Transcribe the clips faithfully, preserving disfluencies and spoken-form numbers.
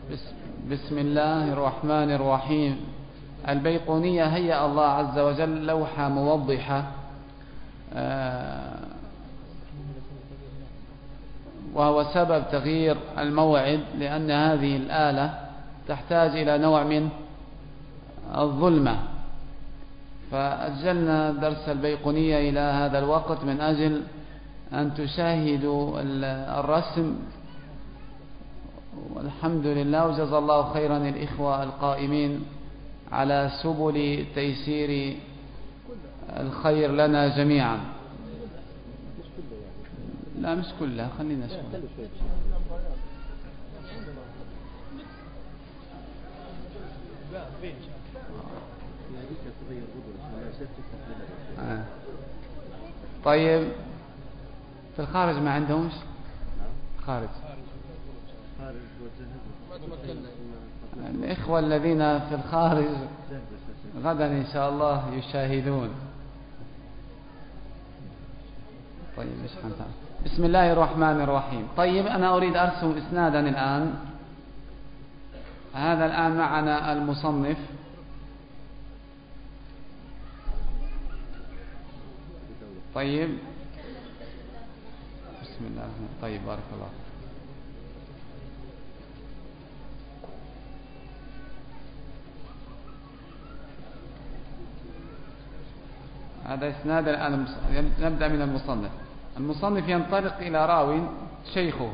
بسم, بسم الله الرحمن الرحيم. البيقونية هيأ الله عز وجل لوحة موضحة وهو سبب تغيير الموعد، لأن هذه الآلة تحتاج إلى نوع من الظلمة، فأجلنا درس البيقونية إلى هذا الوقت من أجل أن تشاهدوا الرسم. والحمد لله وجزا الله خيرا الإخوة القائمين على سبل تيسير الخير لنا جميعا. لا مش كلها، خلينا شوي. آه. طيب في الخارج ما عندهمش؟ خارج الإخوة الذين في الخارج غدا إن شاء الله يشاهدون. طيب بسم الله الرحمن الرحيم. طيب أنا أريد أرسم إسنادا الآن. هذا الآن معنا المصنف طيب بسم الله الرحمن. طيب بارك الله. هذا إسناد الآن. نبدأ من المصنف. المصنف ينطلق إلى راو شيخه.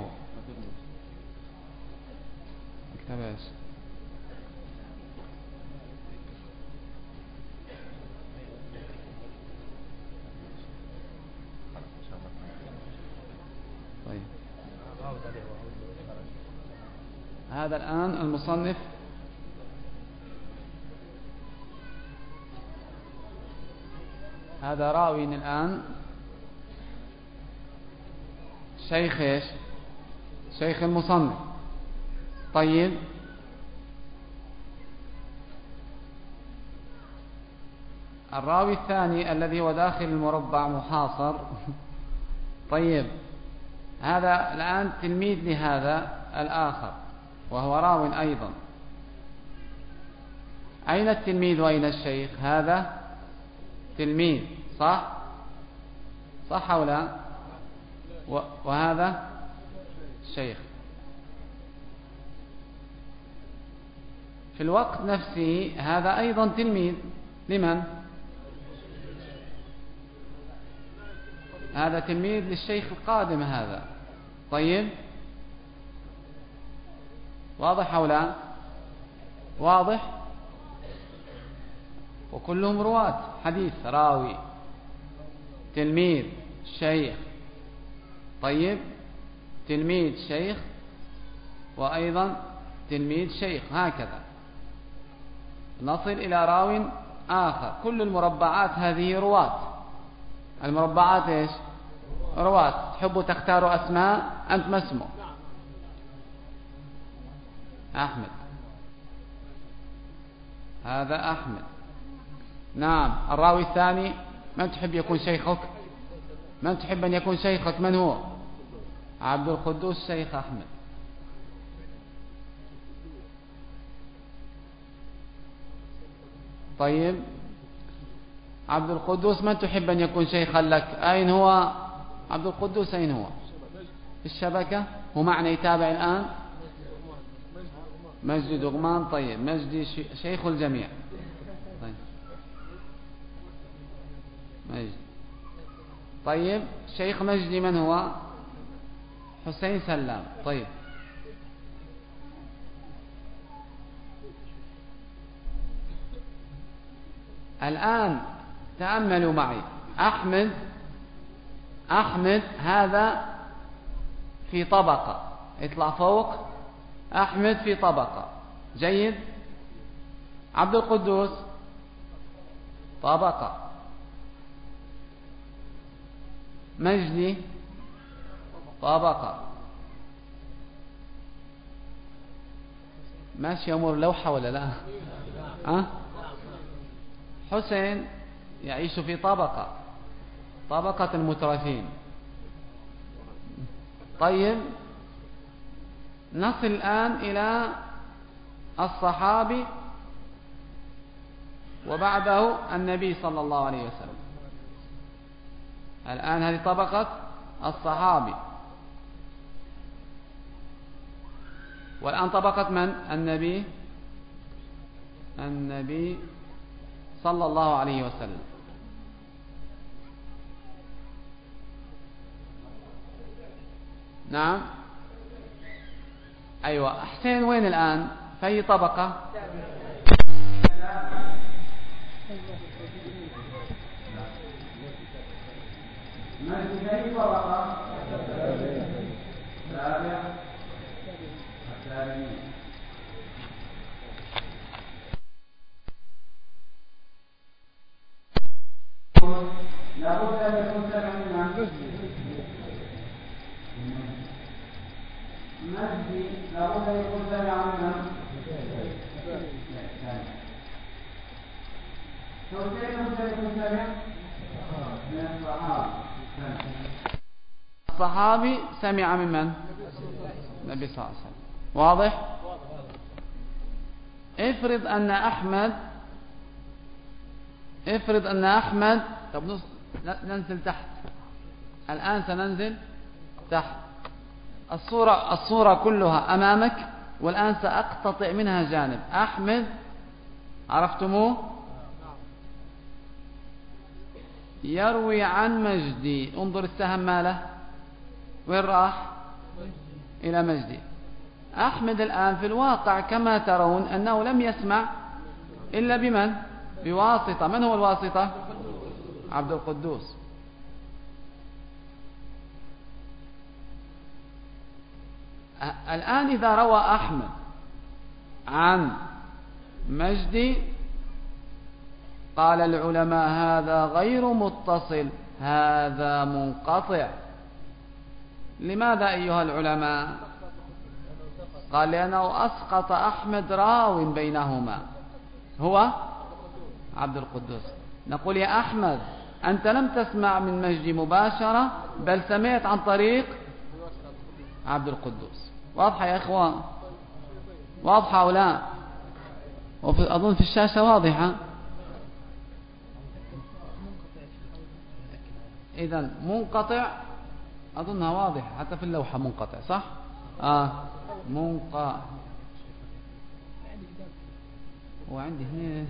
اكتباش. طيب هذا الآن المصنف هذا راوي الآن شيخ ايش؟ شيخ المصنف. طيب الراوي الثاني الذي هو داخل المربع محاصر. طيب هذا الآن تلميذ لهذا الآخر وهو راو أيضا. أين التلميذ وأين الشيخ؟ هذا تلميذ صح؟ صح أو لا؟ وهذا شيخ. في الوقت نفسه هذا أيضا تلميذ لمن؟ هذا تلميذ للشيخ القادم هذا. طيب واضح أو لا؟ واضح. وكلهم رواة حديث. راوي تلميذ شيخ. طيب تلميذ شيخ وأيضا تلميذ شيخ، هكذا نصل إلى راو آخر. كل المربعات هذه رواة. المربعات إيش؟ رواة. تحبوا تختاروا أسماء؟ أنت ما اسمه؟ أحمد. هذا أحمد. نعم. الراوي الثاني من تحب يكون شيخك؟ من تحب أن يكون شيخك؟ من هو؟ عبد القدوس شيخ أحمد. طيب عبد القدوس من تحب أن يكون شيخا لك؟ أين هو عبد القدوس؟ أين هو؟ في الشبكة. هو معنا يتابع الآن. مجدي دغمان. طيب مجدي شيخ الجميع. طيب مجدي. طيب شيخ مجدي من هو؟ حسين سلام. طيب الآن تأملوا معي. أحمد أحمد هذا في طبقة. اطلع فوق. أحمد في طبقة. جيد. عبد القدوس طبقة. مجدي طبقة. ماشي أمور لوحة ولا لا؟ أه؟ حسين يعيش في طبقة طبقة المترفين. طيب نصل الآن إلى الصحابي وبعده النبي صلى الله عليه وسلم. الآن هذه طبقة الصحابي، والآن طبقة من؟ النبي النبي صلى الله عليه وسلم. نعم أيوة. حسين وين الآن؟ في طبقة مجدي في طبقة سابع التابعين. لابد أن يكون سبع من مجدي، لابد أن يكون سبع من الصحابي سمع من من؟ النبي صلى الله عليه وسلم. واضح؟ افرض أن أحمد افرض أن أحمد طب ننزل تحت الآن، سننزل تحت. الصورة الصورة كلها أمامك، والآن سأقتطع منها جانب. أحمد عرفتموه؟ يروي عن مجدي. انظر السهم ماله وين راح؟ إلى مجدي. أحمد الآن في الواقع كما ترون أنه لم يسمع إلا بمن؟ بواسطة. من هو الواسطة؟ عبد القدوس. الآن إذا روى أحمد عن مجدي قال العلماء هذا غير متصل، هذا منقطع. لماذا أيها العلماء؟ قال لأنه أسقط أحمد راو بينهما هو عبد القدوس. نقول يا أحمد أنت لم تسمع من مجدي مباشرة، بل سمعت عن طريق عبد القدوس. واضحة يا إخوان؟ واضحة أو لا؟ أظن في الشاشة واضحة. إذن منقطع أظنها واضحة حتى في اللوحة. منقطع صح؟ آه منقطع. وعندي هنا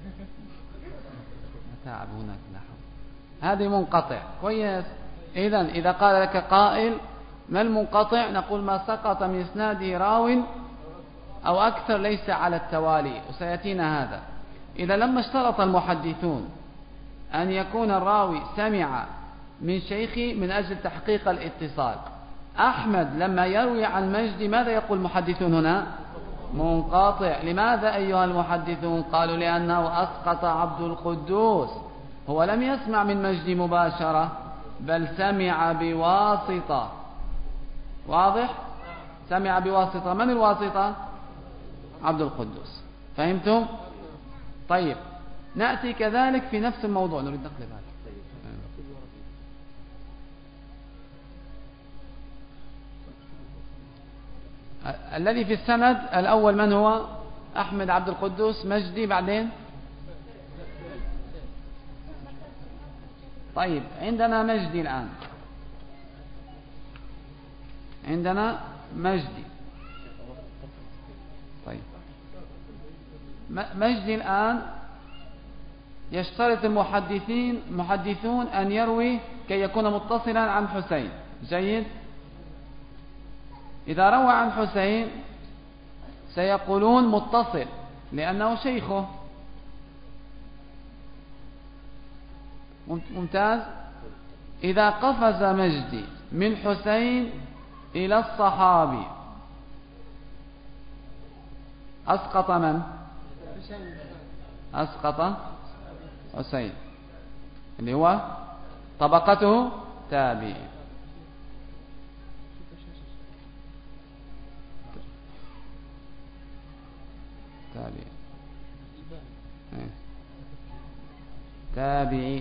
تعب هناك نحو. هذه منقطع كويس. إذن إذا قال لك قائل ما المنقطع؟ نقول ما سقط من إسناده راو أو أكثر ليس على التوالي، وسيأتينا هذا. إذا لما اشترط المحدثون أن يكون الراوي سمع من شيخي من أجل تحقيق الاتصال، أحمد لما يروي عن مجدي ماذا يقول المحدثون هنا؟ منقطع. لماذا أيها المحدثون؟ قالوا لأنه أسقط عبد القدوس، هو لم يسمع من مجدي مباشرة بل سمع بواسطة. واضح؟ سمع بواسطة. من الواسطة؟ عبد القدوس. فهمتم؟ طيب نأتي كذلك في نفس الموضوع. نريد نقلب هذا. الذي في السند الأول من هو؟ أحمد، عبد القدوس، مجدي، بعدين طيب عندنا مجدي الآن. عندنا مجدي. طيب مجدي الآن يشترط المحدثين محدثون أن يروي كي يكون متصلا عن حسين. جيد. إذا روى عن حسين سيقولون متصل لأنه شيخه. ممتاز. إذا قفز مجدي من حسين إلى الصحابي أسقط من؟ أسقط حسين اللي هو طبقته تابعي. تابعي تابعي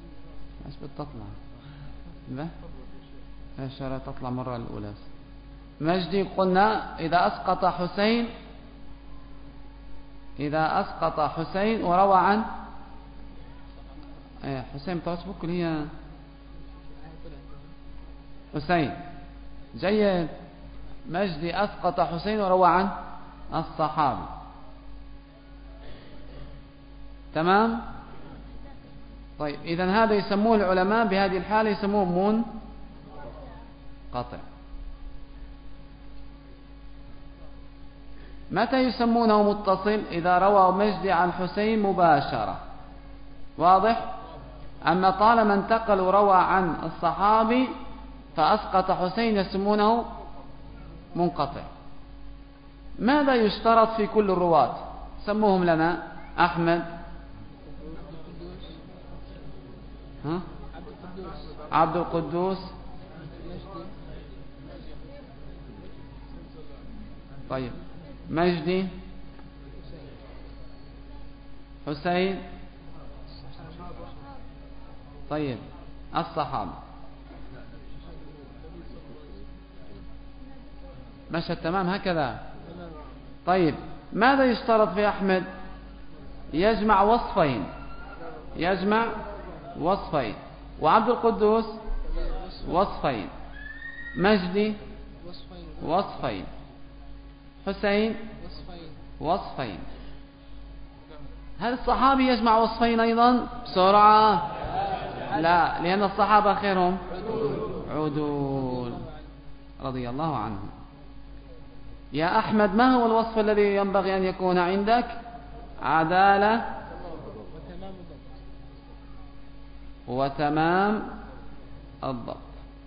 ايش بتطلع؟ لا الشارع تطلع مرة الأولى. مجدي قلنا إذا أسقط حسين إذا أسقط حسين وروى عن حسين توسبك اللي هي حسين. جيد. مجدي أسقط حسين وروى عن الصحابي. تمام. طيب إذن هذا يسموه العلماء بهذه الحالة يسموه منقطع. متى يسمونه متصل؟ إذا روى مجدي عن حسين مباشرة. واضح؟ أما طالما انتقل وروى عن الصحابي فأسقط حسين يسمونه منقطع. ماذا يشترط في كل الرواة؟ سموهم لنا. أحمد، ها؟ عبد القدوس، طيب مجدي، حسين، طيب الصحابة. مشى تمام هكذا. طيب ماذا يشترط في أحمد؟ يجمع وصفين، يجمع وصفين. وعبد القدوس وصفين. مجدي وصفين. حسين وصفين. هل الصحابي يجمع وصفين أيضا بسرعة؟ لا، لأن الصحابة خيرهم عدول رضي الله عنهم. يا أحمد، ما هو الوصف الذي ينبغي أن يكون عندك؟ عدالة وتمام الضبط.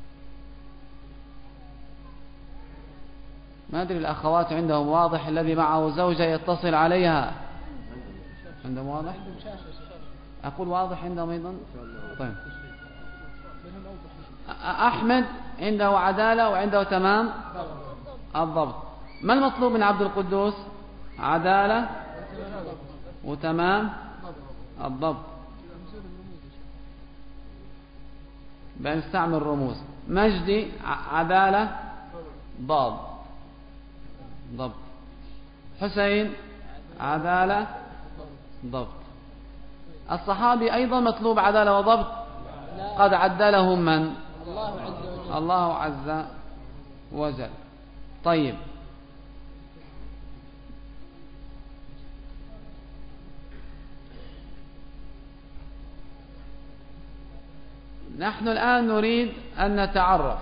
ما أدري الأخوات عندهم واضح؟ الذي معه زوجة يتصل عليها عندهم واضح؟ أقول واضح عندهم أيضا. طيب أحمد عنده عدالة وعنده تمام الضبط. ما المطلوب من عبد القدوس؟ عدالة وتمام الضبط. بنستعمل رموز. مجدي عدالة ضاد ضبط. حسين عدالة ضبط. الصحابي أيضا مطلوب عدالة وضبط. قد عدلهم من؟ الله عز وجل. طيب نحن الآن نريد أن نتعرف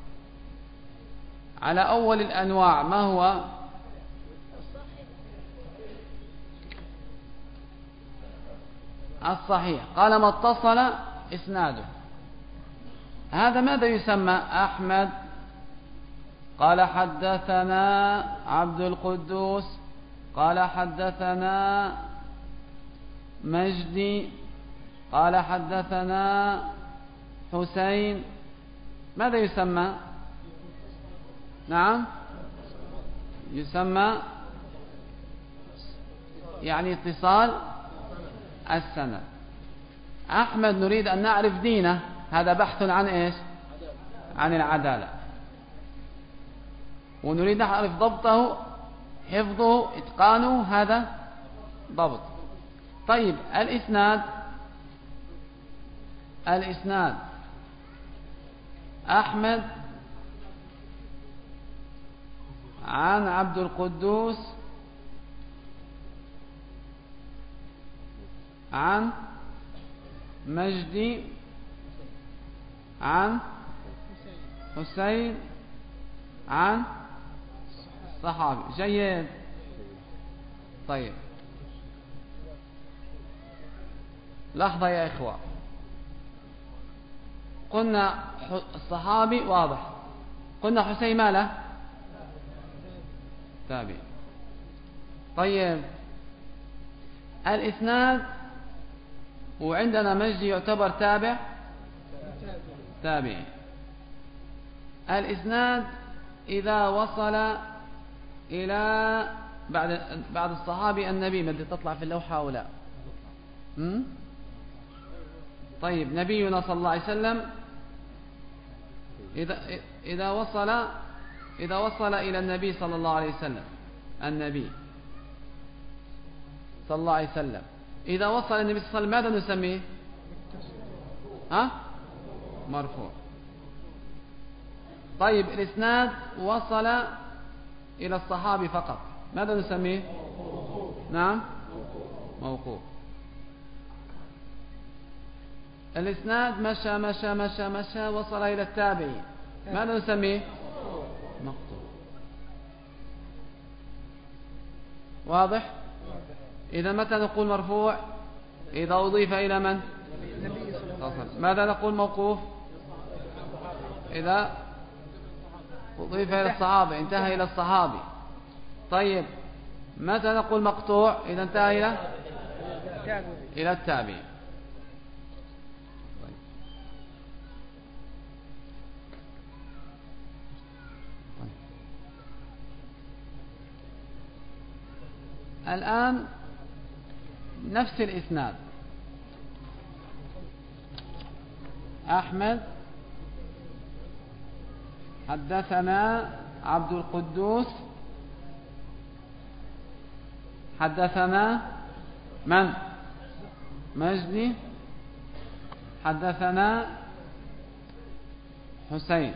على أول الأنواع. ما هو؟ الصحيح. قال ما اتصل إسناده. هذا ماذا يسمى؟ أحمد قال حدثنا عبد القدوس قال حدثنا مجدي قال حدثنا حسين. ماذا يسمى؟ نعم، يسمى يعني اتصال السند. أحمد نريد أن نعرف دينه، هذا بحث عن إيش؟ عن العدالة. ونريد نعرف ضبطه، حفظه، إتقانه، هذا ضبط. طيب الإسناد. الإسناد أحمد عن عبد القدوس عن مجدي عن حسين عن صحابي. جيد. طيب لحظة يا إخوة. قلنا الصحابي واضح. قلنا حسين ما له؟ تابع. طيب الإسناد وعندنا مجدي يعتبر تابع تابعي. الإسناد إذا وصل إلى بعد بعد الصحابي النبي، ما بدي تطلع في اللوحة أو لا؟ م? طيب نبينا صلى الله عليه وسلم إذا إذا وصل إذا وصل إلى النبي صلى الله عليه وسلم، النبي صلى الله عليه وسلم إذا وصل النبي صلى الله عليه وسلم ماذا نسميه؟ ها؟ مرفوع. طيب الإسناد وصل إلى الصحابي فقط ماذا نسميه؟ نعم موقوف. الإسناد مشى مشى مشى مشى وصل إلى التابعي ماذا نسميه؟ مقطوع. واضح؟ إذا متى نقول مرفوع؟ إذا أضيف إلى من؟ ماذا نقول موقوف؟ إذا أضيف إلى الصحابة انتهى إلى الصحابي. طيب متى نقول مقطوع؟ إذا انتهى إلى إلى التابعي. الآن نفس الإسناد أحمد حدثنا عبد القدوس حدثنا من؟ مجدي حدثنا حسين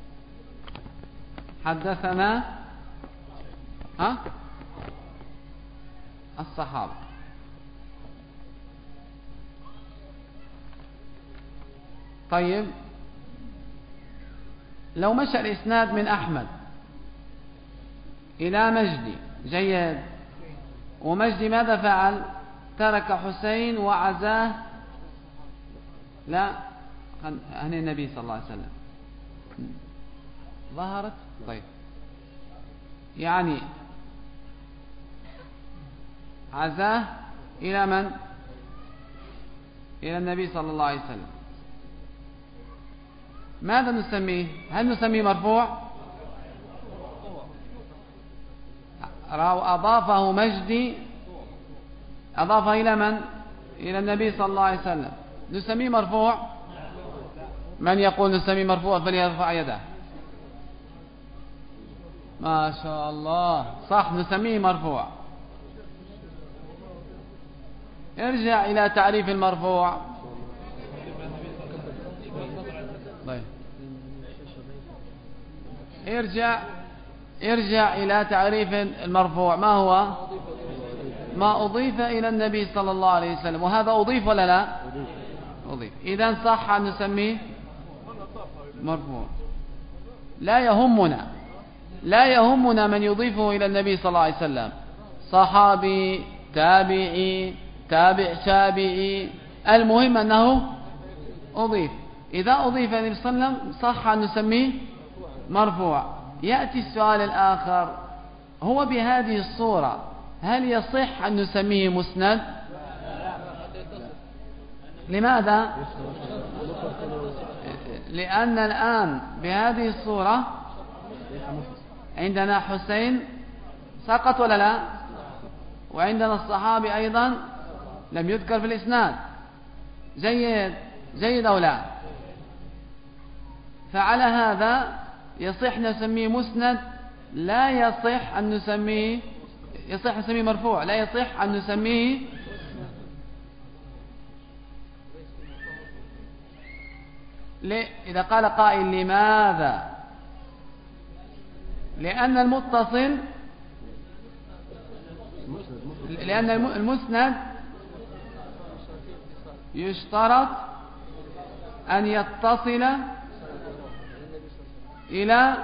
حدثنا ها الصحابة. طيب لو مشى الإسناد من أحمد إلى مجدي جيد، ومجدي ماذا فعل؟ ترك حسين وعزاه لا عن النبي صلى الله عليه وسلم. ظهرت؟ طيب يعني عزاه إلى من؟ إلى النبي صلى الله عليه وسلم. ماذا نسميه؟ هل نسميه مرفوع؟ أضافه مجدي أضافه إلى من؟ إلى النبي صلى الله عليه وسلم، نسميه مرفوع؟ من يقول نسميه مرفوع فليرفع يده. ما شاء الله صح نسميه مرفوع. ارجع إلى تعريف المرفوع. طيب ارجع ارجع إلى تعريف المرفوع. ما هو؟ ما أضيف إلى النبي صلى الله عليه وسلم، وهذا أضيف ولا لا؟ أضيف. إذن صح أن نسميه مرفوع. لا يهمنا لا يهمنا من يضيفه إلى النبي صلى الله عليه وسلم، صحابي تابعي تابع تابعي، المهم أنه أضيف. إذا أضيف إلى النبي صلى الله عليه وسلم صح أن نسميه مرفوع. يأتي السؤال الآخر، هو بهذه الصورة هل يصح أن نسميه مسند؟ لماذا؟ لأن الآن بهذه الصورة عندنا حسين سقط ولا لا؟ وعندنا الصحابي أيضا لم يذكر في الإسناد. جيد جيد أو لا؟ فعلى هذا يصح نسميه مسند، لا يصح أن نسميه يصح نسميه مرفوع، لا يصح أن نسميه ليه؟ إذا قال قائل لماذا؟ لأن المتصل لأن المسند يشترط أن يتصل إلى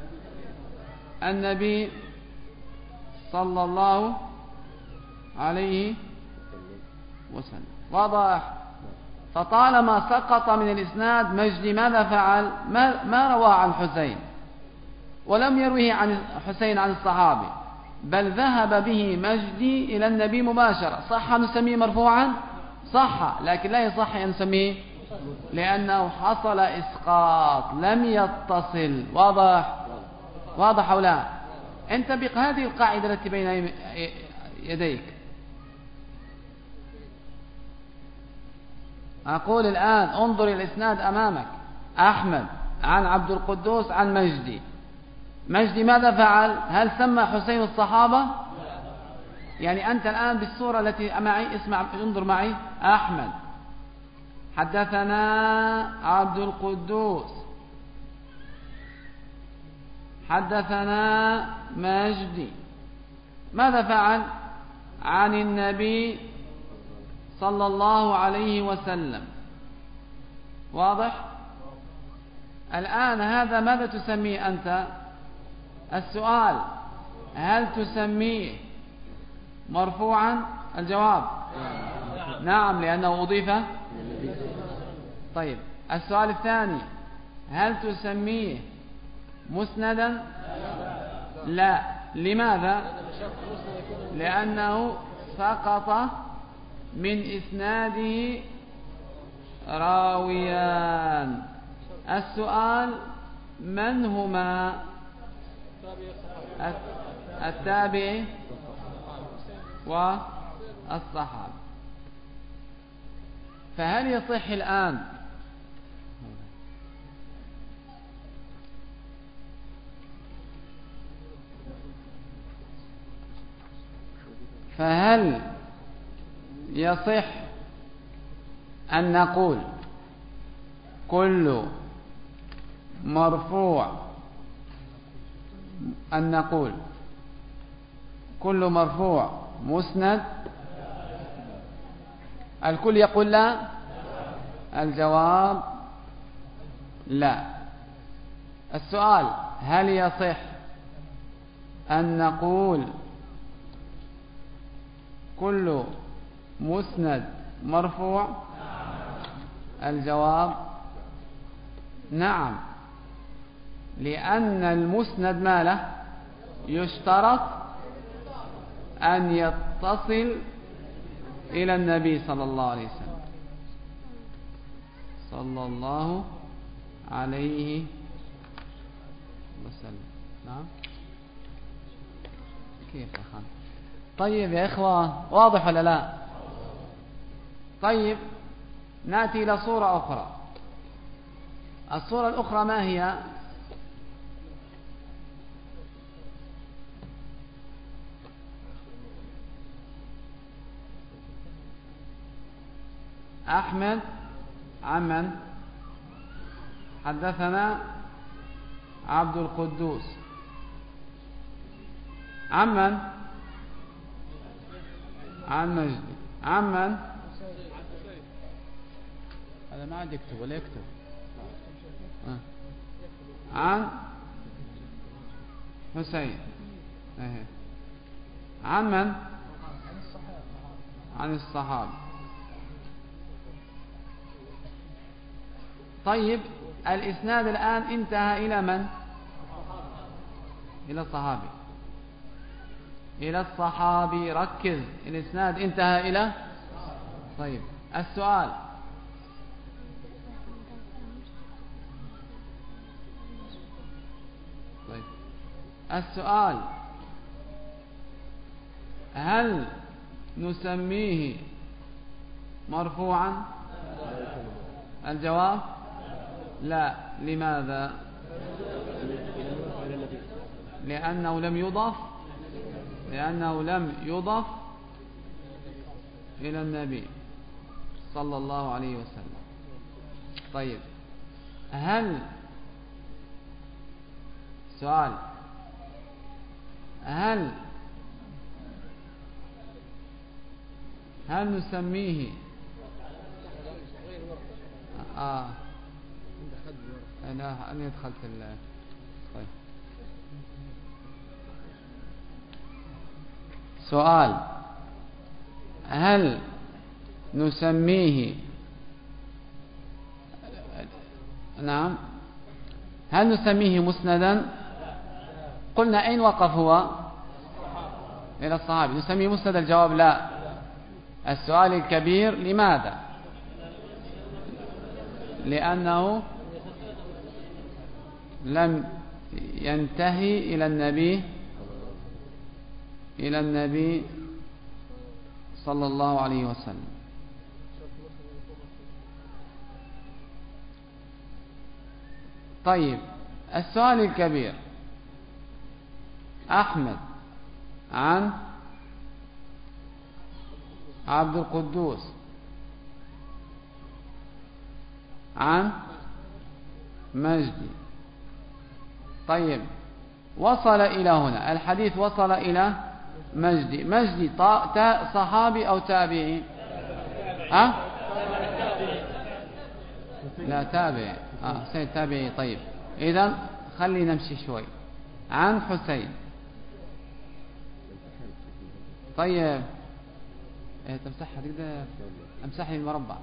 النبي صلى الله عليه وسلم. واضح؟ فطالما سقط من الإسناد مجدي ماذا فعل؟ ما, ما رواه عن حسين ولم يروه عن حسين عن الصحابي، بل ذهب به مجدي إلى النبي مباشرة. صح نسميه مرفوعا؟ صح، لكن لا يصح أن نسميه لأنه حصل إسقاط لم يتصل. واضح؟ واضح أو لا؟ انتبه هذه القاعدة التي بين يديك. أقول الآن انظر الإسناد أمامك، أحمد عن عبد القدوس عن مجدي، مجدي ماذا فعل؟ هل سمى حسين الصحابة؟ يعني أنت الآن بالصورة التي معي اسمع انظر معي. أحمد حدثنا عبد القدوس حدثنا مجدي، ماذا فعل؟ عن النبي صلى الله عليه وسلم. واضح؟ الآن هذا ماذا تسميه أنت؟ السؤال هل تسميه مرفوعا؟ الجواب نعم لأنه أضيف. طيب السؤال الثاني هل تسميه مسندا؟ لا. لماذا؟ لأنه سقط من إسناده راويان. السؤال من هما؟ التابعي والصحابي. فهل يصح الآن فهل يصح أن نقول كل مرفوع أن نقول كل مرفوع مسند؟ الكل يقول لا. الجواب لا. السؤال هل يصح أن نقول كل مسند مرفوع؟ الجواب نعم، لأن المسند ما له يشترط أن يتصل إلى النبي صلى الله عليه وسلم صلى الله عليه وسلم. نعم كيف أخذ؟ طيب يا إخوة واضح ولا لا؟ طيب نأتي إلى صورة أخرى. الصورة الأخرى ما هي؟ أحمد عمن حدثنا عبد القدوس عمن عن مجدي عمن هذا ما عاد يكتب ولا يكتب آه. عن حسين ايه. عن من؟ عن الصحابة. طيب الإسناد الآن انتهى إلى من؟ إلى الصحابي. إلى الصحابي. ركز، الإسناد انتهى إلى. طيب السؤال طيب السؤال هل نسميه مرفوعا؟ الجواب لا. لماذا؟ لأنه لم يضف لأنه لم يضف إلى النبي صلى الله عليه وسلم. طيب هل سؤال هل هل نسميه آه أنا أنا دخلت ال طيب سؤال هل نسميه نعم هل نسميه مسندا؟ قلنا أين وقف هو؟ إلى الصحابي. نسميه مسند؟ الجواب لا. السؤال الكبير لماذا؟ لأنه لم ينتهي إلى النبي إلى النبي صلى الله عليه وسلم. طيب السؤال الكبير أحمد عن عبد القدوس عن مجدي. طيب وصل إلى هنا الحديث، وصل إلى مجدي. مجدي تاء صحابي أو تابعي؟ أه؟ لا تابعي. آه سيد تابعي. طيب إذن خلي نمشي شوي. عن حسين. طيب إيه تمسحها تقدر امسح لي المربع.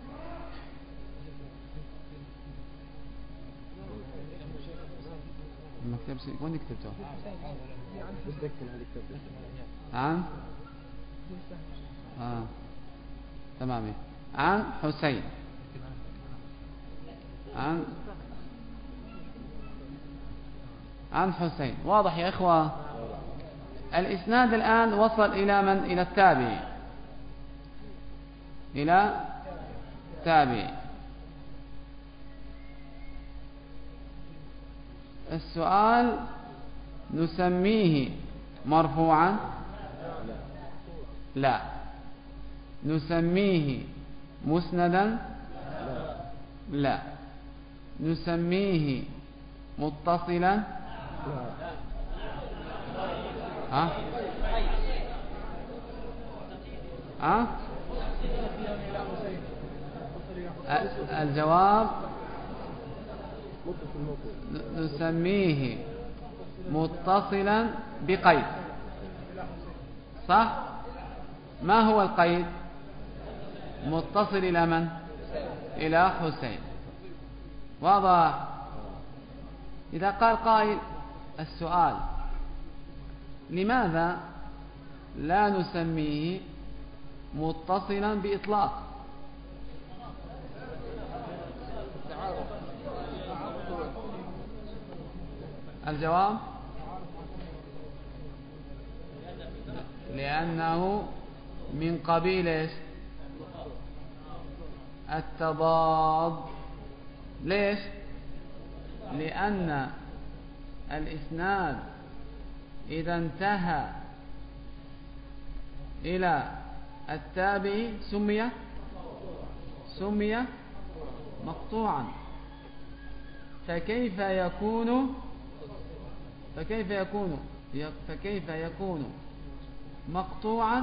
المكتب وين كتبته؟ عن آه. تمام. عن حسين عن عن حسين. واضح يا إخوة؟ الإسناد الآن وصل إلى من؟ إلى التابعي، إلى تابعي. السؤال نسميه مرفوعا؟ لا. نسميه مسندا؟ لا. نسميه متصلا؟ ها ها الجواب نسميه متصلا بقيد. صح؟ ما هو القيد؟ متصل إلى من؟ إلى حسين. واضح؟ إذا قال قائل السؤال لماذا لا نسميه متصلا بإطلاق؟ الجواب لأنه من قبيل التضاد. ليش؟ لأن الإسناد إذا انتهى إلى التابعي سمي سمي مقطوعا. فكيف يكون فكيف يكون فكيف يكون مقطوعا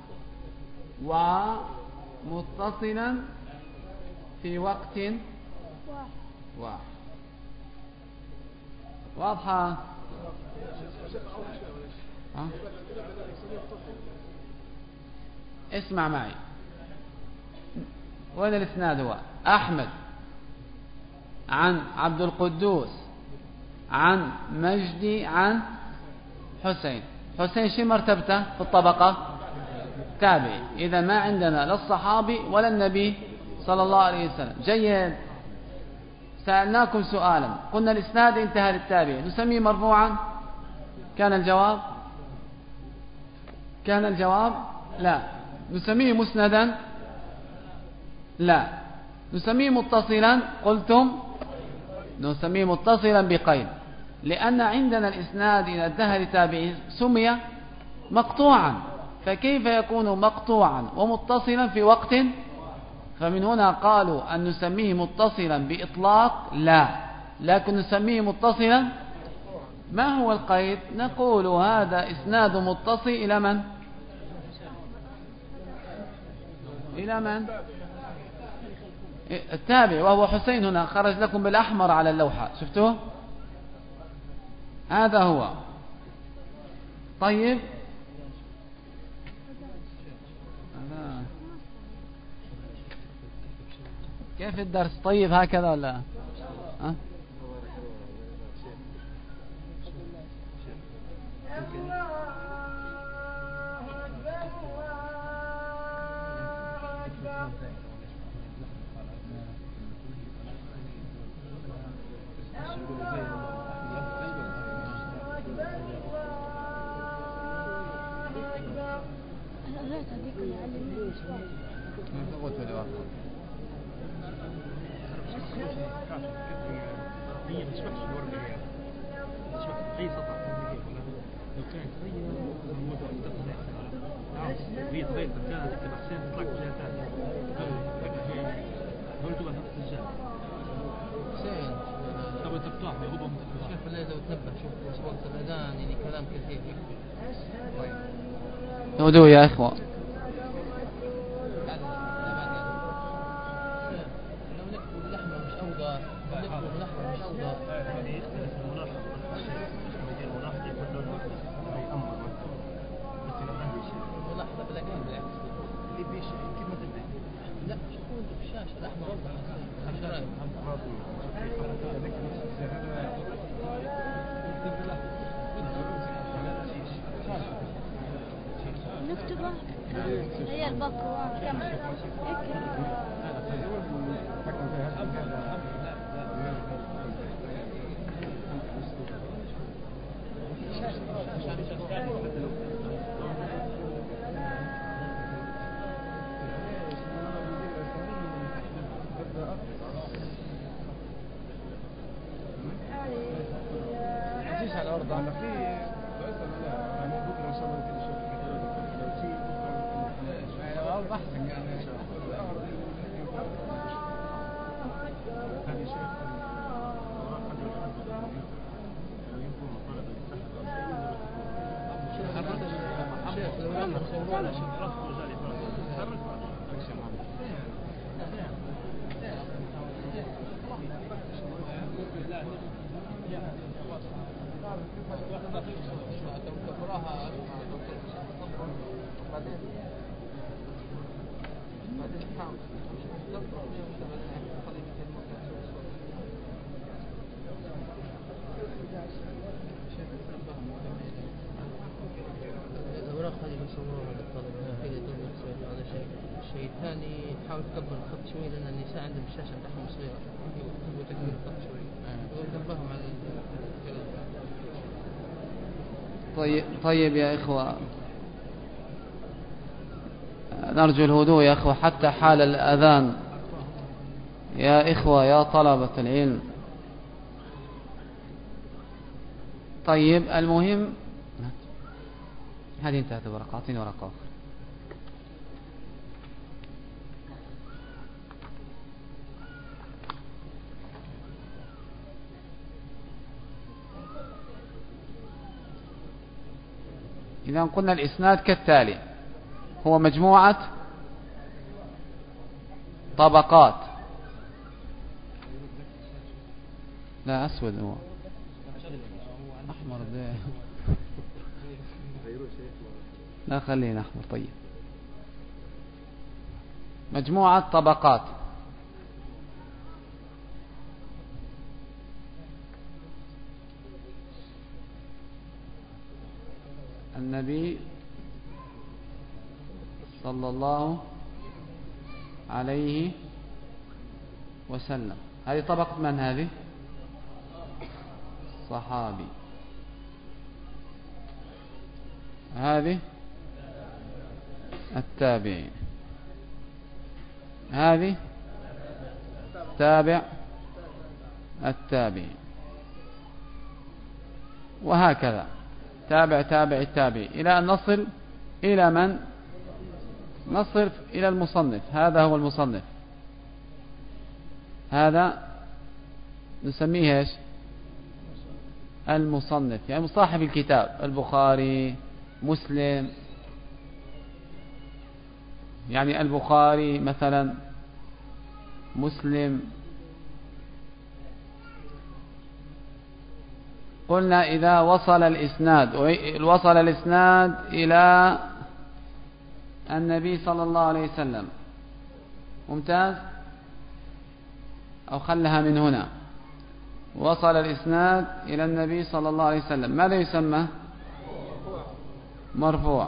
ومتصلا في وقت واحد؟ واضحة؟ ها؟ اسمع معي. وين الاسناد؟ هو أحمد عن عبد القدوس عن مجدي عن حسين. حسين شي مرتبته في الطبقة؟ تابعي. إذا ما عندنا لا الصحابي ولا النبي صلى الله عليه وسلم. جيد. سألناكم سؤالا قلنا الإسناد انتهى للتابعي، نسميه مرفوعا؟ كان الجواب كان الجواب لا. نسميه مسندا؟ لا. نسميه متصلا؟ قلتم نسميه متصلا بقيد، لأن عندنا الإسناد إذا انتهى للتابعي سمي مقطوعا. فكيف يكون مقطوعا ومتصلا في وقت؟ فمن هنا قالوا أن نسميه متصلا بإطلاق لا، لكن نسميه متصلا. ما هو القيد؟ نقول هذا إسناد متصل إلى من؟ إلى من؟ التابع، وهو حسين. هنا خرج لكم بالأحمر على اللوحة، شفتوه؟ هذا هو. طيب كيف الدرس؟ طيب هكذا ولا أه؟ هي طريقة الرجال تكتب حسين تطلع جهة ثانية هو تبقى نفس الجهة حسين لو تفتح يغضب شوف الليل لو تنبه شوف وقت الأذان يعني كلام كثير. طيب هدوء يا إخوة. لو نكتب اللحمة مش أوضح نكتب اللحمة مش أوضح ملاحظة بالأكيد بالعكس اللي بيش كيف ما تبدأ لا شوفوا انتوا في الشاشة الأحمر أوضح حسين نكتبه هي البقرة كم على الأرض أنا في الشيء الثاني حاول تكبر الخط شوي لأن النساء عندهم الشاشة بتاعهم صغيرة وتكبر الخط شوي وتنبههم على الكلام. طيب طيب يا إخوة نرجو الهدوء يا إخوة حتى حال الأذان يا إخوة يا طلبة العلم. طيب المهم هذه انتهت ورقة أعطيني ورقة أخرى. إذا قلنا الإسناد كالتالي هو مجموعة طبقات. لا أسود هو أحمر ده لا خلينا أحمر. طيب مجموعة طبقات النبي صلى الله عليه وسلم. هذه طبقة من هذه؟ صحابي. هذه التابعي. هذه تابع التابعي وهكذا تابع تابع التابعي إلى أن نصل إلى من؟ نصل إلى المصنف. هذا هو المصنف. هذا نسميه ايش؟ المصنف يعني صاحب الكتاب. البخاري مسلم يعني البخاري مثلا مسلم. قلنا إذا وصل الإسناد وصل الإسناد إلى النبي صلى الله عليه وسلم ممتاز. أو خلها من هنا. وصل الإسناد إلى النبي صلى الله عليه وسلم ماذا يسمى؟ مرفوع.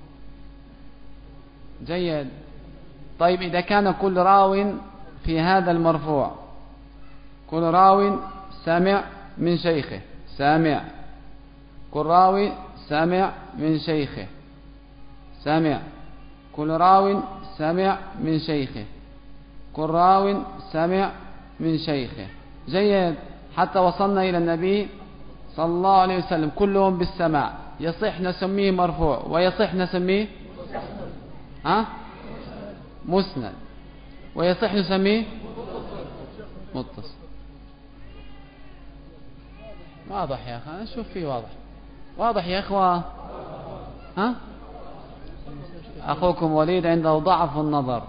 جيد. طيب إذا كان كل راو في هذا المرفوع كل راو سمع من شيخه سامع كل راوي سمع من شيخه سمع كل راو سمع من شيخه كل راو سمع من شيخه. جيد. حتى وصلنا إلى النبي صلى الله عليه وسلم كلهم بالسماع. يصح نسميه مرفوع ويصح نسميه ها مسند، ويصح نسميه متصل. واضح يا أخي، أنا أشوف فيه واضح. واضح يا إخوة. ها أخوكم وليد عنده ضعف النظر.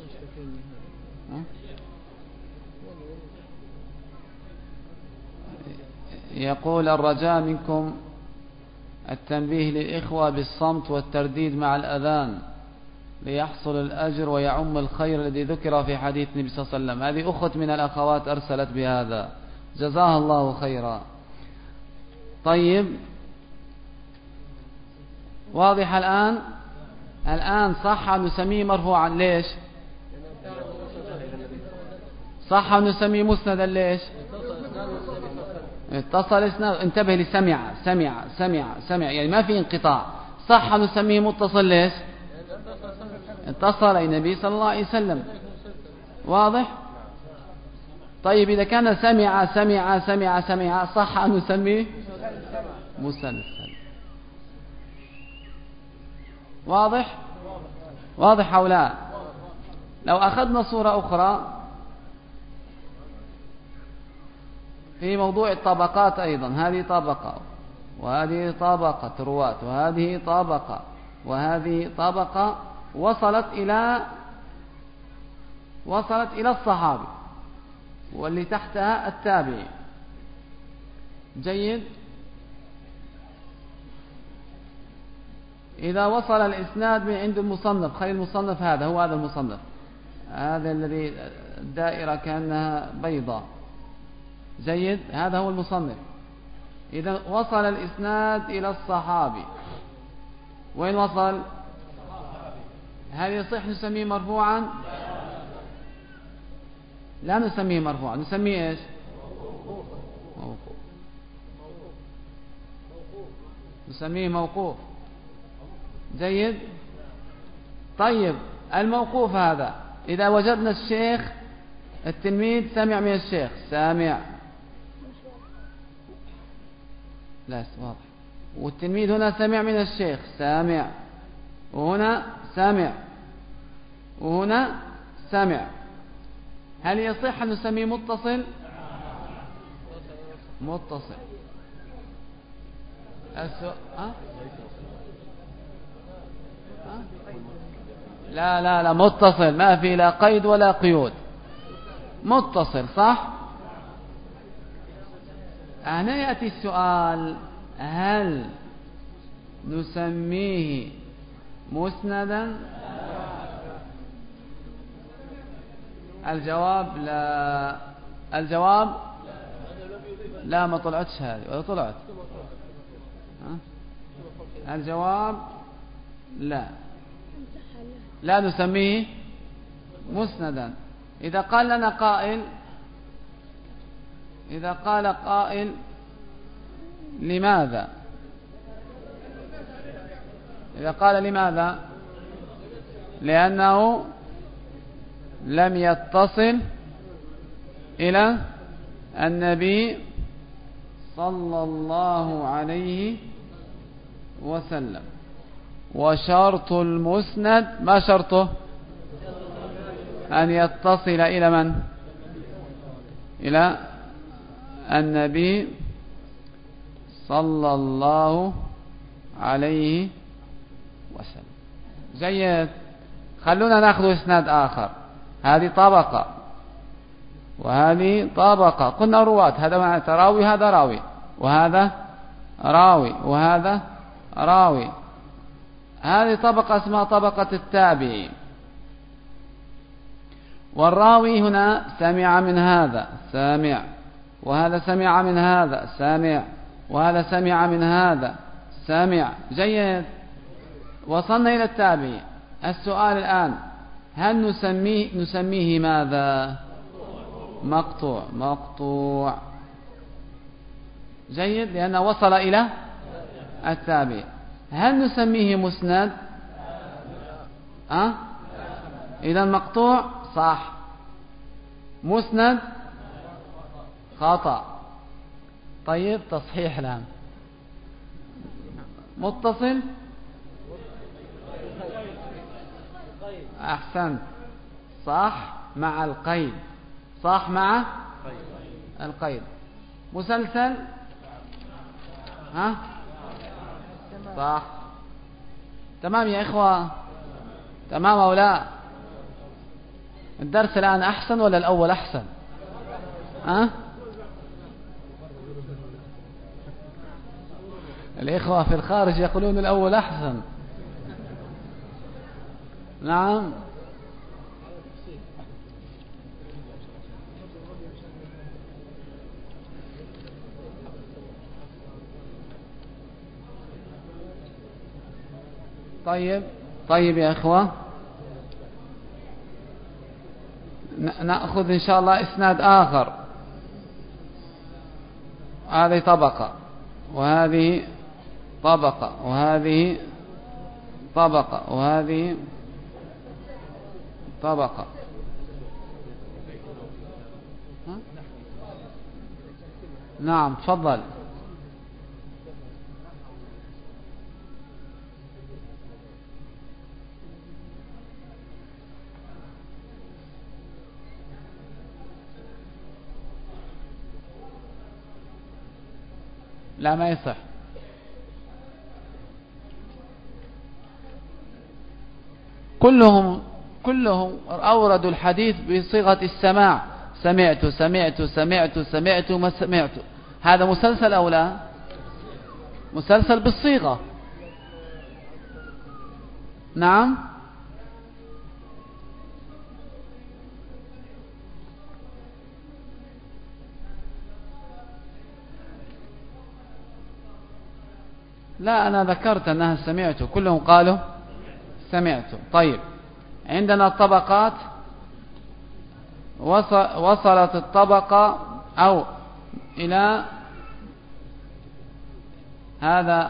يقول الرجاء منكم التنبيه للإخوة بالصمت والترديد مع الأذان ليحصل الأجر ويعم الخير الذي ذكر في حديث النبي صلى الله عليه وسلم. هذه أخت من الأخوات أرسلت بهذا، جزاها الله خيرا. طيب واضح الآن؟ الآن صح نسميه مرفوعا، ليش؟ صح نسميه مسندا، ليش؟ اتصل اسناد، انتبه لسمع سمع سمع سمع، يعني ما في انقطاع. صح نسميه متصل، ليش؟ اتصل النبي صلى الله عليه وسلم. واضح؟ طيب إذا كان سمع سمع سمع سمع صح أن نسميه مسند. واضح؟ واضح أو لا؟ لو أخذنا صورة أخرى في موضوع الطبقات أيضا، هذه طبقة وهذه طبقة رواة وهذه طبقة وهذه طبقة وصلت إلى وصلت إلى الصحابي، واللي تحتها التابعي. جيد. إذا وصل الإسناد من عند المصنف، خلي المصنف هذا هو هذا المصنف، هذا الذي الدائرة كأنها بيضاء. جيد، هذا هو المصنف. إذا وصل الإسناد إلى الصحابي، وين وصل؟ هل يصح نسميه مرفوعا؟ لا نسميه مرفوعا، نسميه إيش؟ موقوف. نسميه موقوف. جيد. طيب الموقوف هذا إذا وجدنا الشيخ التلميذ سمع من الشيخ، سامع، لا واضح، والتلميذ هنا سمع من الشيخ، سامع، وهنا سامع، وهنا سمع، هل يصح أن نسميه متصل؟ متصل. السؤال أه؟ أه؟ لا لا لا متصل، ما في لا قيد ولا قيود، متصل. صح. هنا يأتي السؤال، هل نسميه مسندا؟ الجواب لا. الجواب لا، ما طلعتش هذه ولا طلعت. الجواب لا، لا نسميه مسندا. إذا قال لنا قائل إذا قال قائل لماذا؟ إذا قال لماذا؟ لأنه لم يتصل إلى النبي صلى الله عليه وسلم. وشرط المسند ما شرطه؟ أن يتصل إلى من؟ إلى النبي صلى الله عليه وسلم. جيد. خلونا نأخذ إسناد آخر. هذه طبقة وهذه طبقة، قلنا رواة، هذا معنى راوي، هذا راوي، وهذا راوي، وهذا راوي. هذه طبقة اسمها طبقة التابعي. والراوي هنا سمع من هذا، سامع، وهذا سمع من هذا، سامع، وهذا سمع من هذا، سامع. جيد. وصلنا إلى التابعي. السؤال الآن، هل نسميه نسميه ماذا؟ مقطوع. مقطوع. جيد، لأنه وصل إلى التابعي. هل نسميه مسند؟ أه؟ إذا مقطوع صح، مسند خطأ. طيب تصحيح الآن. متصل أحسنت، صح مع القيد، صح مع القيد. مسلسل، ها صح. تمام يا إخوة، تمام أو لا؟ الدرس الآن أحسن ولا الأول أحسن؟ ها؟ الإخوة في الخارج يقولون الأول أحسن. نعم. طيب طيب يا إخوة، نأخذ إن شاء الله إسناد آخر. هذه طبقة وهذه طبقة وهذه طبقة وهذه طبقة. ها؟ نعم تفضل. لا ما يصح. كلهم كلهم أوردوا الحديث بصيغة السماع، سمعت سمعت سمعت سمعت ما سمعت. هذا مسلسل أو لا؟ مسلسل بالصيغة. نعم. لا أنا ذكرت أنها سمعت، كلهم قالوا سمعت. طيب عندنا الطبقات. وصلت الطبقة أو إلى هذا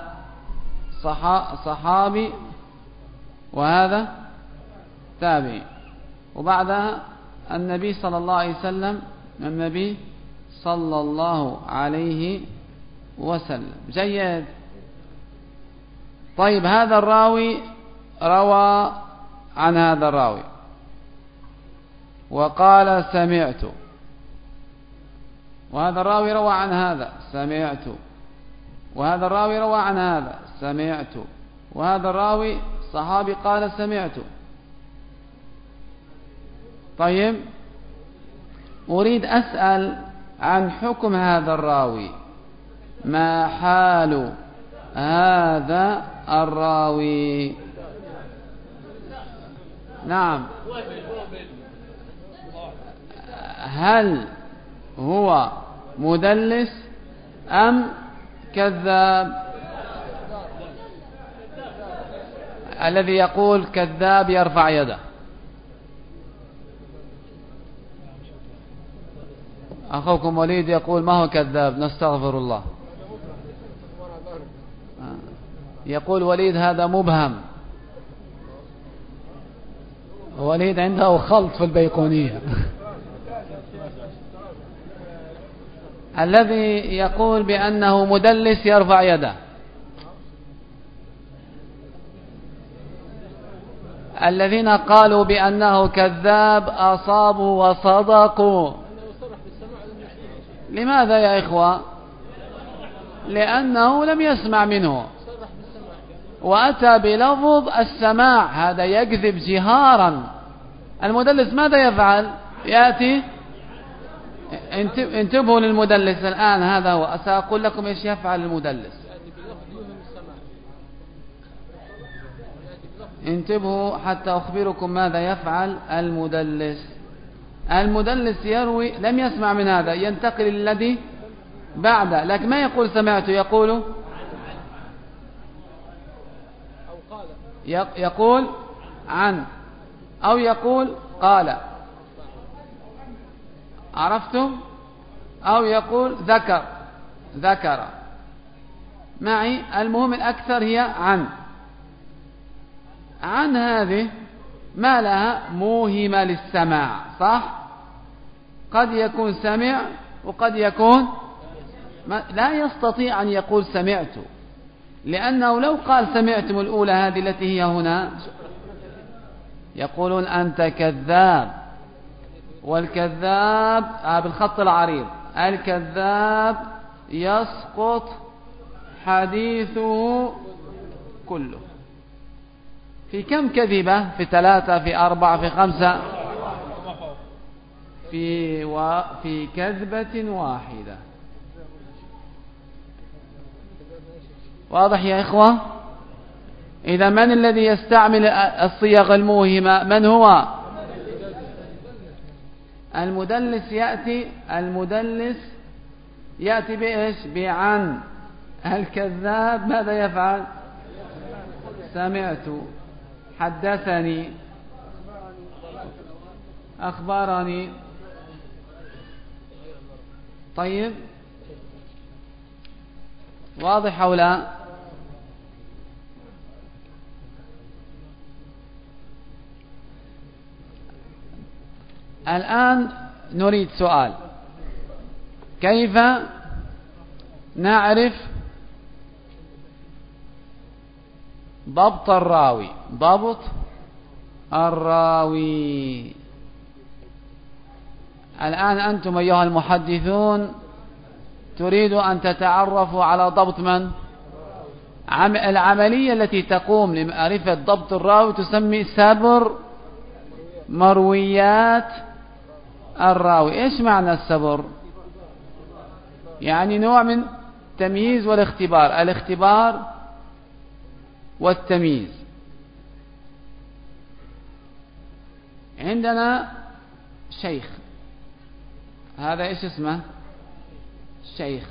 صحابي وهذا تابعي، وبعدها النبي صلى الله عليه وسلم، النبي صلى الله عليه وسلم. جيد. طيب هذا الراوي روى عن هذا الراوي وقال سمعت، وهذا الراوي روى عن هذا سمعت، وهذا الراوي روى عن هذا سمعت، وهذا الراوي صحابي قال سمعت. طيب أريد أسأل عن حكم هذا الراوي، ما حال هذا الراوي؟ نعم، هل هو مدلس أم كذاب؟ الذي يقول كذاب يرفع يده. أخوكم وليد يقول ما هو كذاب، نستغفر الله. يقول وليد هذا مبهم. وليد عنده خلط في البيقونية. الذي يقول بأنه مدلس يرفع يده. الذين قالوا بأنه كذاب أصابوا وصدقوا. لماذا يا إخوة؟ لأنه لم يسمع منه وأتى بلفظ السماع، هذا يكذب جهارا. المدلس ماذا يفعل؟ يأتي. انتبهوا للمدلس الآن، هذا هو. سأقول لكم إيش يفعل المدلس. انتبهوا حتى أخبركم ماذا يفعل المدلس. المدلس يروي لم يسمع من هذا، ينتقل للذي بعده، لكن ما يقول سمعت، يقول يقول عن أو يقول قال. عرفتم؟ أو يقول ذكر ذكر معي. المهم الأكثر هي عن. عن هذه ما لها موهمة للسماع، صح؟ قد يكون سمع وقد يكون لا يستطيع أن يقول سمعت، لأنه لو قال سمعتم الأولى هذه التي هي هنا يقولون أنت كذاب، والكذاب آه بالخط العريض، الكذاب يسقط حديثه كله. في كم كذبة؟ في ثلاثة، في أربعة، في خمسة، في و... في كذبة واحدة. واضح يا إخوة؟ إذا من الذي يستعمل الصيغ الموهمة؟ من هو؟ المدلس. يأتي المدلس يأتي بإيش؟ بعن. الكذاب ماذا يفعل؟ سمعت، حدثني، أخبرني. طيب، واضح أو لا؟ الآن نريد سؤال: كيف نعرف ضبط الراوي؟ ضبط الراوي. الآن أنتم أيها المحدثون تريدوا أن تتعرفوا على ضبط من؟ العملية التي تقوم لمعرفة ضبط الراوي تسمي سبر مرويات الراوي. إيش معنى السبر؟ يعني نوع من تمييز والاختبار، الاختبار والتمييز. عندنا شيخ، هذا إيش اسمه؟ شيخ.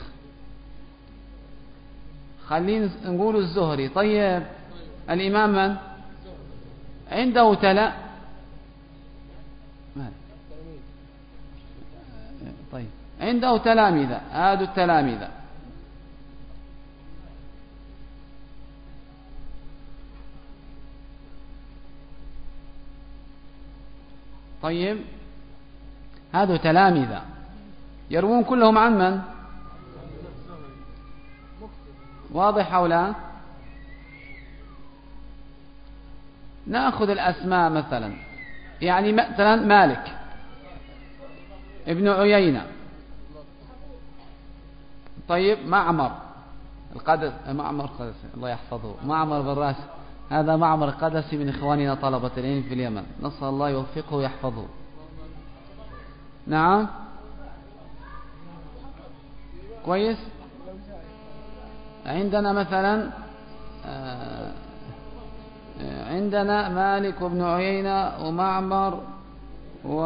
خلينا نقول الزهري. طيب، الإمام من؟ عنده تلا طيب عنده تلاميذة، هذا التلاميذة. طيب، هذا تلاميذة يروون كلهم عن من؟ واضح أو لا؟ نأخذ الأسماء مثلا، يعني مثلا مالك ابن عيينة. طيب، معمر القدس، معمر القدسي الله يحفظه، معمر بن راشد، هذا معمر القدسي من إخواننا طلبة العلم في اليمن، نسأل الله يوفقه ويحفظه. نعم، كويس. عندنا مثلا عندنا مالك بن عيينة ومعمر و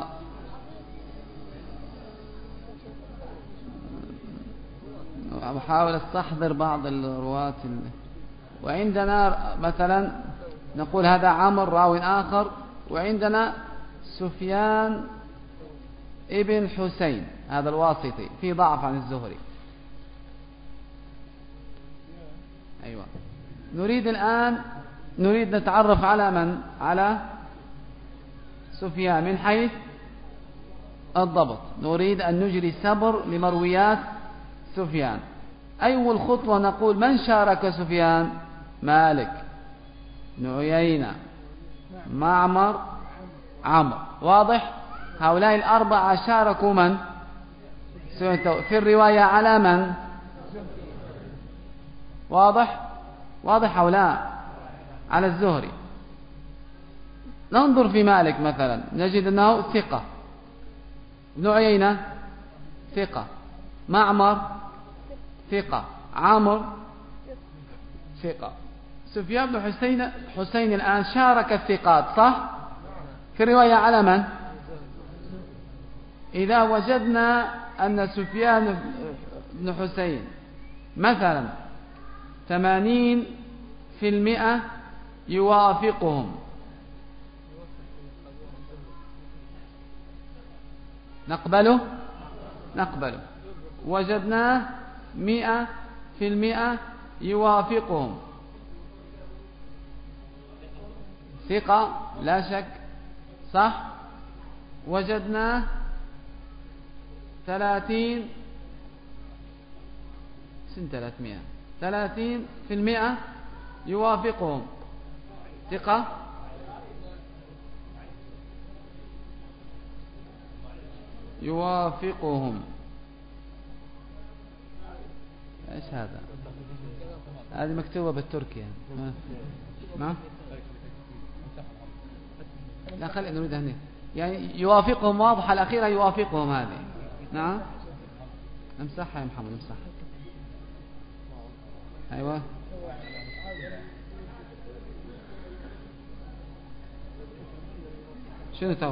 أحاول استحضر بعض الرواة. وعندنا مثلا نقول هذا عمرو راو آخر. وعندنا سفيان ابن حسين، هذا الواسطي، في ضعف عن الزهري. أيوة. نريد الآن نريد نتعرف على من؟ على سفيان من حيث الضبط. نريد أن نجري سبر لمرويات سفيان. أول خطوة نقول من شارك سفيان؟ مالك بن عيينة، معمر، عمرو. واضح؟ هؤلاء الأربعة شاركوا من؟ في الرواية على من؟ واضح؟ واضح أو لا؟ على الزهري. ننظر في مالك مثلا نجد أنه ثقة، ابن عيينة ثقة، معمر ثقة، عمرو ثقة. سفيان بن حسين حسين الآن شارك الثقات، صح؟ في الرواية على من؟ إذا وجدنا أن سفيان بن حسين مثلا ثمانين في المئة يوافقهم، نقبله؟ نقبله. وجدناه مئة في المئة يوافقهم، ثقة لا شك، صح؟ وجدناه ثلاثين سن ثلاثمائة ثلاثين في المئة يوافقهم، ثقة يوافقهم. ايش هذا؟ هذه مكتوبة بالتركي يعني. ما لا خلي نريد هنا يعني يوافقهم واضحة الأخيرة يوافقهم هذه. نعم امسحها يا محمد امسحها. أيوة شنو تو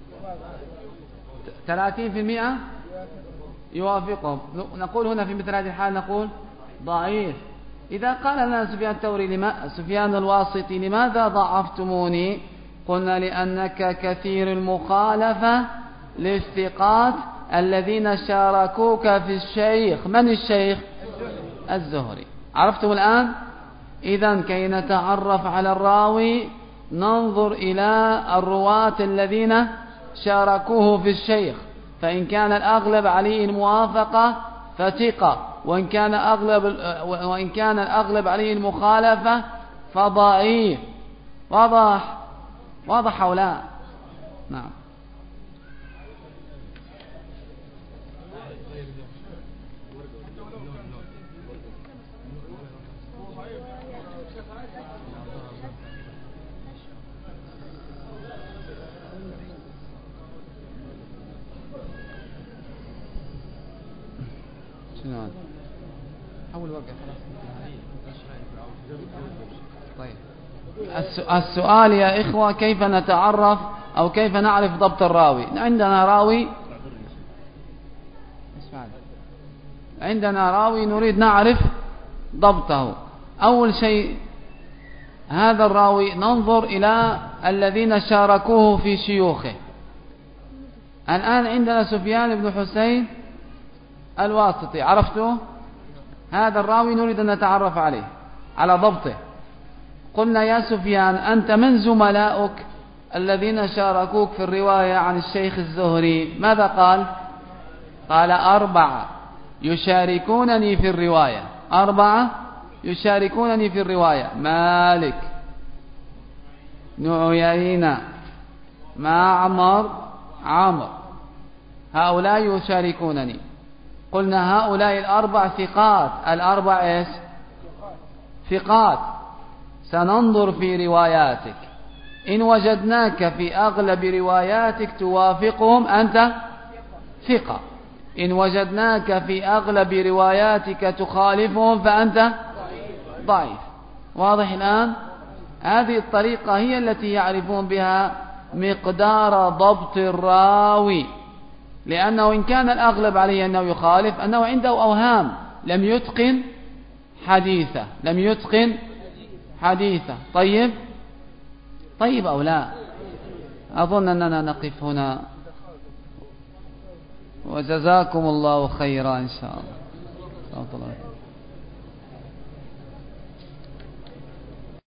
ثلاثين في المئة يوافقهم. نقول هنا في مثل هذه الحال نقول ضعيف. إذا قال لنا سفيان الثوري لما سفيان الواسطي لماذا ضعفتموني؟ قلنا لأنك كثير المخالفة للثقات الذين شاركوك في الشيخ. من الشيخ؟ الزهري. عرفتم الآن؟ إذن كي نتعرف على الراوي ننظر إلى الرواة الذين شاركوه في الشيخ، فإن كان الأغلب عليه الموافقة فثقة، وإن كان أغلب وإن كان الأغلب عليه المخالفة فضعيف. واضح واضح أو لا؟ نعم. شنو هذا؟ حول وقع خلاص. طيب السؤال يا إخوة كيف نتعرف أو كيف نعرف ضبط الراوي؟ عندنا راوي عندنا راوي نريد نعرف ضبطه. أول شيء هذا الراوي ننظر إلى الذين شاركوه في شيوخه. الآن عندنا سفيان بن حسين الواسطي، عرفته؟ هذا الراوي نريد أن نتعرف عليه على ضبطه. قلنا يا سفيان أنت من زملائك الذين شاركوك في الرواية عن الشيخ الزهري؟ ماذا قال؟ قال أربعة يشاركونني في الرواية. أربعة يشاركونني في الرواية: مالك، نعيينة، معمر، عمرو، هؤلاء يشاركونني. قلنا هؤلاء الأربع ثقات. الأربع إيش؟ ثقات. سننظر في رواياتك، إن وجدناك في أغلب رواياتك توافقهم أنت ثقة، إن وجدناك في أغلب رواياتك تخالفهم فأنت ضعيف. واضح الآن؟ هذه الطريقة هي التي يعرفون بها مقدار ضبط الراوي، لأنه إن كان الأغلب عليه أنه يخالف أنه عنده أوهام، لم يتقن حديثه لم يتقن حديثه. طيب طيب أو لا؟ أظن أننا نقف هنا، وجزاكم الله خيرا إن شاء الله.